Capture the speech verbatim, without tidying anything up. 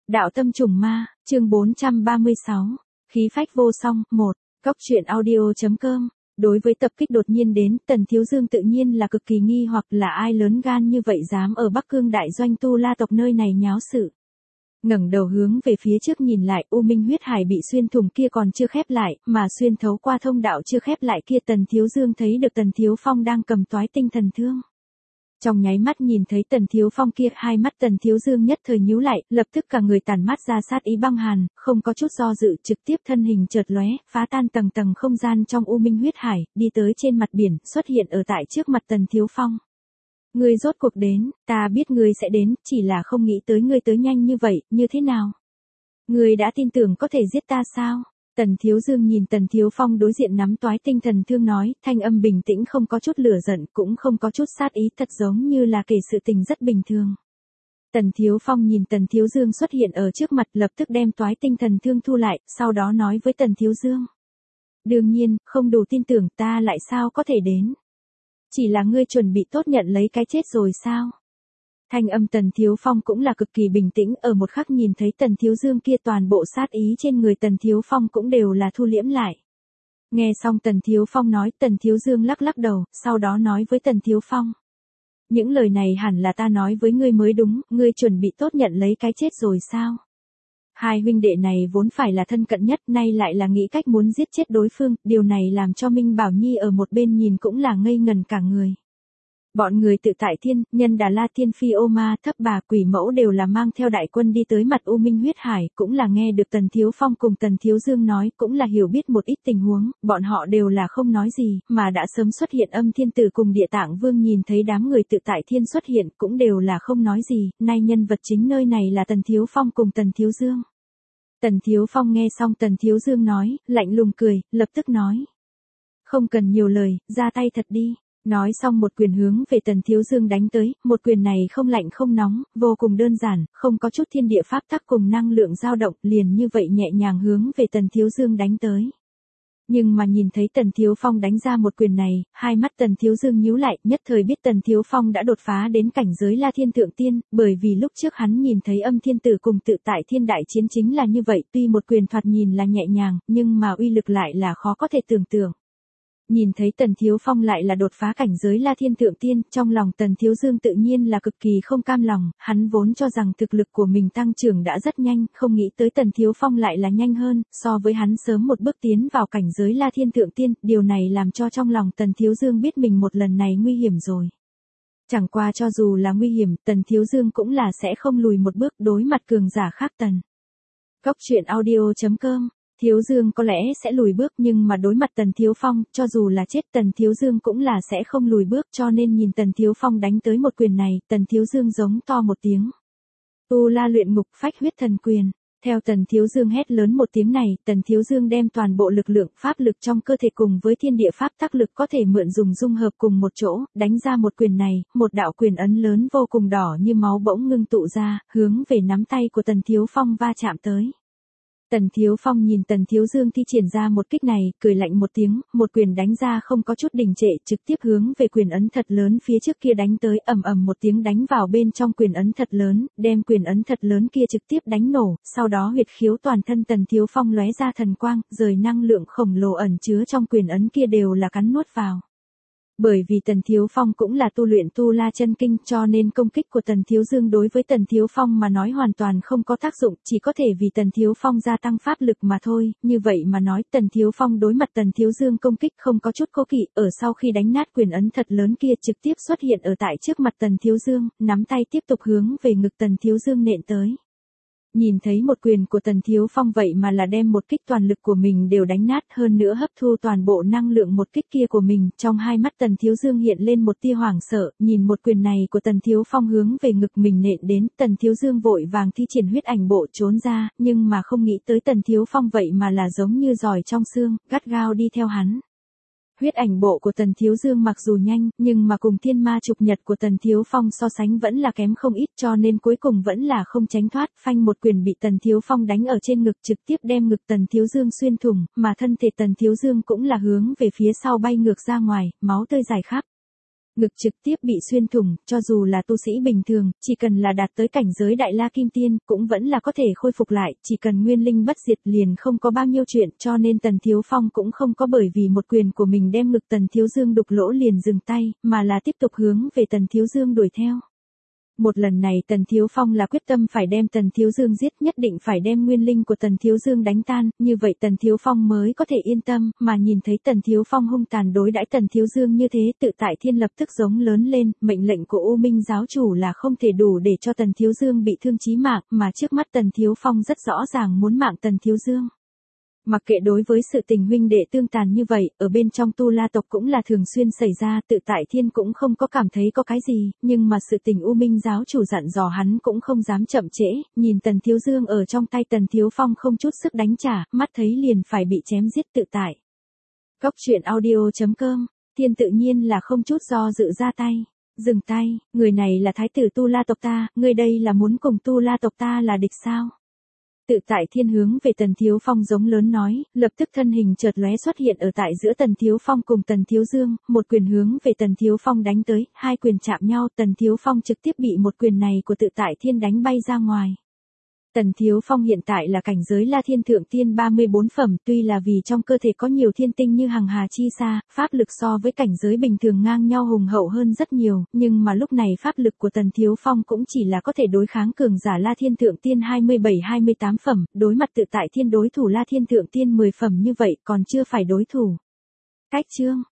Đạo tâm trùng ma, chương bốn trăm ba mươi sáu, khí phách vô song, một, Cóc truyện audio.com. Đối với tập kích đột nhiên đến, Tần Thiếu Dương tự nhiên là cực kỳ nghi hoặc là ai lớn gan như vậy dám ở Bắc Cương đại doanh Tu La tộc nơi này nháo sự. Ngẩng đầu hướng về phía trước nhìn lại, U Minh huyết hải bị xuyên thủng kia còn chưa khép lại, mà xuyên thấu qua thông đạo chưa khép lại kia Tần Thiếu Dương thấy được Tần Thiếu Phong đang cầm toái tinh thần thương. Trong nháy mắt nhìn thấy Tần Thiếu Phong kia, hai mắt Tần Thiếu Dương nhất thời nhíu lại, lập tức cả người tản mát ra sát ý băng hàn, không có chút do dự, trực tiếp thân hình chợt lóe, phá tan tầng tầng không gian trong U Minh huyết hải, đi tới trên mặt biển, xuất hiện ở tại trước mặt Tần Thiếu Phong. Ngươi rốt cuộc đến, ta biết ngươi sẽ đến, chỉ là không nghĩ tới ngươi tới nhanh như vậy, như thế nào? Ngươi đã tin tưởng có thể giết ta sao? Tần Thiếu Dương nhìn Tần Thiếu Phong đối diện nắm toái tinh thần thương nói, thanh âm bình tĩnh không có chút lửa giận, cũng không có chút sát ý, thật giống như là kể sự tình rất bình thường. Tần Thiếu Phong nhìn Tần Thiếu Dương xuất hiện ở trước mặt, lập tức đem toái tinh thần thương thu lại, sau đó nói với Tần Thiếu Dương. Đương nhiên, không đủ tin tưởng ta lại sao có thể đến. Chỉ là ngươi chuẩn bị tốt nhận lấy cái chết rồi sao? Thanh âm Tần Thiếu Phong cũng là cực kỳ bình tĩnh, ở một khắc nhìn thấy Tần Thiếu Dương kia toàn bộ sát ý trên người Tần Thiếu Phong cũng đều là thu liễm lại. Nghe xong Tần Thiếu Phong nói, Tần Thiếu Dương lắc lắc đầu, sau đó nói với Tần Thiếu Phong. Những lời này hẳn là ta nói với ngươi mới đúng, ngươi chuẩn bị tốt nhận lấy cái chết rồi sao? Hai huynh đệ này vốn phải là thân cận nhất, nay lại là nghĩ cách muốn giết chết đối phương, điều này làm cho Minh Bảo Nhi ở một bên nhìn cũng là ngây ngần cả người. Bọn người tự tại thiên, nhân Đà La Thiên Phi Ô Ma, Thấp Bà, Quỷ Mẫu đều là mang theo đại quân đi tới mặt U Minh huyết hải, cũng là nghe được Tần Thiếu Phong cùng Tần Thiếu Dương nói, cũng là hiểu biết một ít tình huống, bọn họ đều là không nói gì, mà đã sớm xuất hiện Âm Thiên Tử cùng Địa Tạng Vương nhìn thấy đám người tự tại thiên xuất hiện, cũng đều là không nói gì, nay nhân vật chính nơi này là Tần Thiếu Phong cùng Tần Thiếu Dương. Tần Thiếu Phong nghe xong Tần Thiếu Dương nói, lạnh lùng cười, lập tức nói. Không cần nhiều lời, ra tay thật đi. Nói xong một quyền hướng về Tần Thiếu Dương đánh tới, một quyền này không lạnh không nóng, vô cùng đơn giản, không có chút thiên địa pháp tắc cùng năng lượng dao động, liền như vậy nhẹ nhàng hướng về Tần Thiếu Dương đánh tới. Nhưng mà nhìn thấy Tần Thiếu Phong đánh ra một quyền này, hai mắt Tần Thiếu Dương nhíu lại, nhất thời biết Tần Thiếu Phong đã đột phá đến cảnh giới La Thiên Thượng Tiên, bởi vì lúc trước hắn nhìn thấy Âm Thiên Tử cùng tự tại thiên đại chiến chính là như vậy, tuy một quyền thoạt nhìn là nhẹ nhàng, nhưng mà uy lực lại là khó có thể tưởng tượng. Nhìn thấy Tần Thiếu Phong lại là đột phá cảnh giới La Thiên Thượng Tiên, trong lòng Tần Thiếu Dương tự nhiên là cực kỳ không cam lòng, hắn vốn cho rằng thực lực của mình tăng trưởng đã rất nhanh, không nghĩ tới Tần Thiếu Phong lại là nhanh hơn, so với hắn sớm một bước tiến vào cảnh giới La Thiên Thượng Tiên, điều này làm cho trong lòng Tần Thiếu Dương biết mình một lần này nguy hiểm rồi. Chẳng qua cho dù là nguy hiểm, Tần Thiếu Dương cũng là sẽ không lùi một bước đối mặt cường giả khác Tần. Cóc truyện audio.com. Thiếu Dương có lẽ sẽ lùi bước, nhưng mà đối mặt Tần Thiếu Phong, cho dù là chết Tần Thiếu Dương cũng là sẽ không lùi bước, cho nên nhìn Tần Thiếu Phong đánh tới một quyền này, Tần Thiếu Dương giống to một tiếng. Tu La luyện ngục phách huyết thần quyền. Theo Tần Thiếu Dương hét lớn một tiếng này, Tần Thiếu Dương đem toàn bộ lực lượng pháp lực trong cơ thể cùng với thiên địa pháp tác lực có thể mượn dùng dung hợp cùng một chỗ, đánh ra một quyền này, một đạo quyền ấn lớn vô cùng đỏ như máu bỗng ngưng tụ ra, hướng về nắm tay của Tần Thiếu Phong va chạm tới. Tần Thiếu Phong nhìn Tần Thiếu Dương thi triển ra một kích này, cười lạnh một tiếng, một quyền đánh ra không có chút đình trệ, trực tiếp hướng về quyền ấn thật lớn phía trước kia đánh tới, ầm ầm một tiếng đánh vào bên trong quyền ấn thật lớn, đem quyền ấn thật lớn kia trực tiếp đánh nổ, sau đó huyệt khiếu toàn thân Tần Thiếu Phong lóe ra thần quang, rời năng lượng khổng lồ ẩn chứa trong quyền ấn kia đều là cắn nuốt vào. Bởi vì Tần Thiếu Phong cũng là tu luyện Tu La chân kinh, cho nên công kích của Tần Thiếu Dương đối với Tần Thiếu Phong mà nói hoàn toàn không có tác dụng, chỉ có thể vì Tần Thiếu Phong gia tăng pháp lực mà thôi, như vậy mà nói Tần Thiếu Phong đối mặt Tần Thiếu Dương công kích không có chút cố kỵ, ở sau khi đánh nát quyền ấn thật lớn kia trực tiếp xuất hiện ở tại trước mặt Tần Thiếu Dương, nắm tay tiếp tục hướng về ngực Tần Thiếu Dương nện tới. Nhìn thấy một quyền của Tần Thiếu Phong vậy mà là đem một kích toàn lực của mình đều đánh nát, hơn nữa hấp thu toàn bộ năng lượng một kích kia của mình, trong hai mắt Tần Thiếu Dương hiện lên một tia hoảng sợ, nhìn một quyền này của Tần Thiếu Phong hướng về ngực mình nện đến, Tần Thiếu Dương vội vàng thi triển huyết ảnh bộ trốn ra, nhưng mà không nghĩ tới Tần Thiếu Phong vậy mà là giống như giỏi trong xương, gắt gao đi theo hắn. Huyết ảnh bộ của Tần Thiếu Dương mặc dù nhanh, nhưng mà cùng thiên ma trục nhật của Tần Thiếu Phong so sánh vẫn là kém không ít, cho nên cuối cùng vẫn là không tránh thoát, phanh một quyền bị Tần Thiếu Phong đánh ở trên ngực, trực tiếp đem ngực Tần Thiếu Dương xuyên thủng, mà thân thể Tần Thiếu Dương cũng là hướng về phía sau bay ngược ra ngoài, máu tươi rải khắp. Ngực trực tiếp bị xuyên thủng, cho dù là tu sĩ bình thường, chỉ cần là đạt tới cảnh giới đại la kim tiên, cũng vẫn là có thể khôi phục lại, chỉ cần nguyên linh bất diệt liền không có bao nhiêu chuyện, cho nên Tần Thiếu Phong cũng không có bởi vì một quyền của mình đem ngực Tần Thiếu Dương đục lỗ liền dừng tay, mà là tiếp tục hướng về Tần Thiếu Dương đuổi theo. Một lần này Tần Thiếu Phong là quyết tâm phải đem Tần Thiếu Dương giết, nhất định phải đem nguyên linh của Tần Thiếu Dương đánh tan, như vậy Tần Thiếu Phong mới có thể yên tâm, mà nhìn thấy Tần Thiếu Phong hung tàn đối đãi Tần Thiếu Dương như thế, tự tại thiên lập tức giống lớn lên, mệnh lệnh của U Minh giáo chủ là không thể đủ để cho Tần Thiếu Dương bị thương chí mạng, mà trước mắt Tần Thiếu Phong rất rõ ràng muốn mạng Tần Thiếu Dương. Mặc kệ đối với sự tình huynh đệ tương tàn như vậy, ở bên trong Tu La tộc cũng là thường xuyên xảy ra, tự tại thiên cũng không có cảm thấy có cái gì, nhưng mà sự tình U Minh giáo chủ dặn dò hắn cũng không dám chậm trễ, nhìn Tần Thiếu Dương ở trong tay Tần Thiếu Phong không chút sức đánh trả, mắt thấy liền phải bị chém giết tự tại. Cốc truyện audio chấm com, thiên tự nhiên là không chút do dự ra tay. Dừng tay, người này là thái tử Tu La tộc ta, người đây là muốn cùng Tu La tộc ta là địch sao? Tự tại thiên hướng về Tần Thiếu Phong giống lớn nói, lập tức thân hình chợt lóe xuất hiện ở tại giữa Tần Thiếu Phong cùng Tần Thiếu Dương, một quyền hướng về Tần Thiếu Phong đánh tới, hai quyền chạm nhau, Tần Thiếu Phong trực tiếp bị một quyền này của tự tại thiên đánh bay ra ngoài. Tần Thiếu Phong hiện tại là cảnh giới La Thiên Thượng Tiên ba mươi bốn phẩm, tuy là vì trong cơ thể có nhiều thiên tinh như hằng hà chi sa, pháp lực so với cảnh giới bình thường ngang nhau hùng hậu hơn rất nhiều, nhưng mà lúc này pháp lực của Tần Thiếu Phong cũng chỉ là có thể đối kháng cường giả La Thiên Thượng Tiên hai mươi bảy hai mươi tám phẩm, đối mặt tự tại thiên đối thủ La Thiên Thượng Tiên mười phẩm như vậy còn chưa phải đối thủ. Cách chương